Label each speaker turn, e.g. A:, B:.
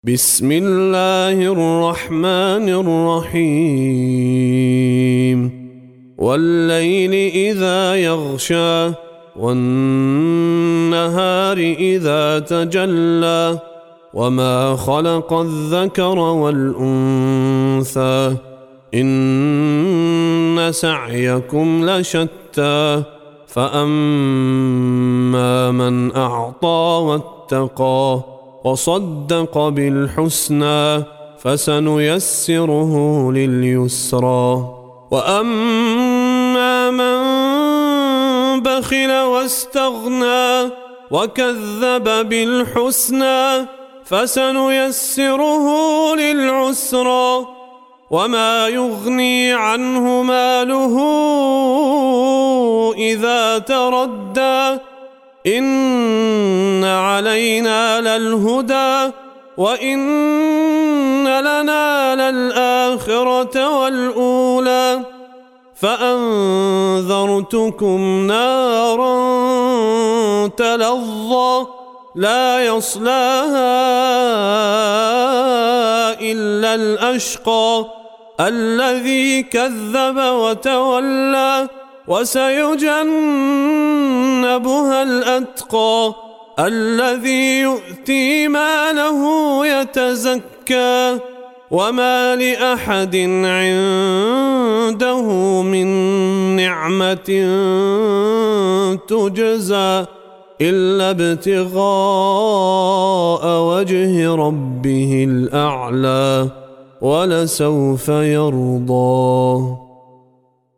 A: بسم الله الرحمن الرحيم والليل إذا يغشى والنهار إذا تجلى وما خلق الذكر والأنثى إن سعيكم لشتى فأما من أعطى واتقى وصدق بالحسنى فسنيسره لليسرى وأما من بخل واستغنى وكذب بالحسنى فسنيسره للعسرى وما يغني عنه ماله إذا تردى إن علينا للهدى وإن لنا للآخرة والأولى فأنذرتكم نارا تلظى لا يصلاها إلا الأشقى الذي كذب وتولى وسيجنبها الأتقى الذي يؤتي ماله يتزكى وما لأحد عنده من نعمة تجزى إلا ابتغاء وجه ربه الأعلى ولسوف يرضى.